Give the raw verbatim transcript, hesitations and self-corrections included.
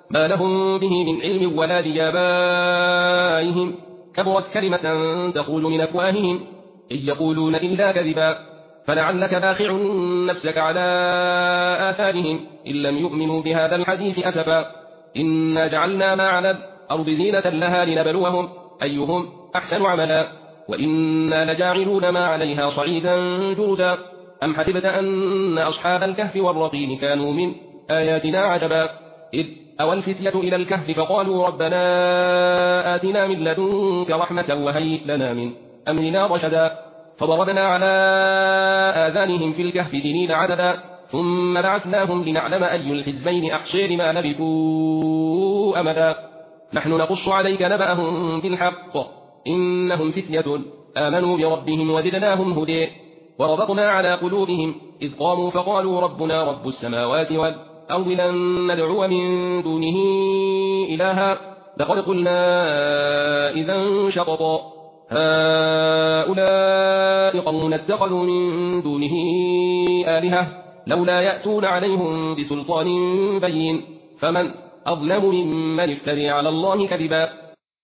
ما لهم به من علم ولا لآبائهم كبرت كلمة تخرج من أفواههم إن يقولون إلا كذبا فلعلك باخع نفسك على آثارهم إن لم يؤمنوا بهذا الحديث أسفا إنا جعلنا ما على الأرض زينة لها لنبلوهم أيهم أحسن عملا وإنا لجاعلون ما عليها صعيدا جرزا أم حسبت أن أصحاب الكهف والرقيم كانوا من آياتنا عجبا إذ أوى الفتية إلى الكهف فقالوا ربنا آتنا من لدنك رحمة وهيئ لنا من أمرنا رشدا فضربنا على آذانهم في الكهف سنين عددا ثم بعثناهم لنعلم أي الحزبين أحصي لما لبثوا أمدا نحن نقص عليك نبأهم بالحق إنهم فتية آمنوا بربهم وزدناهم هدى وربطنا على قلوبهم إذ قاموا فقالوا ربنا رب السماوات والأرض لن ندعو من دونه إلها لقد قلنا إذا شططا هؤلاء قوم اتخذوا من دونه آلهة لولا يأتون عليهم بسلطان بين فمن أظلم ممن افتري على الله كذبا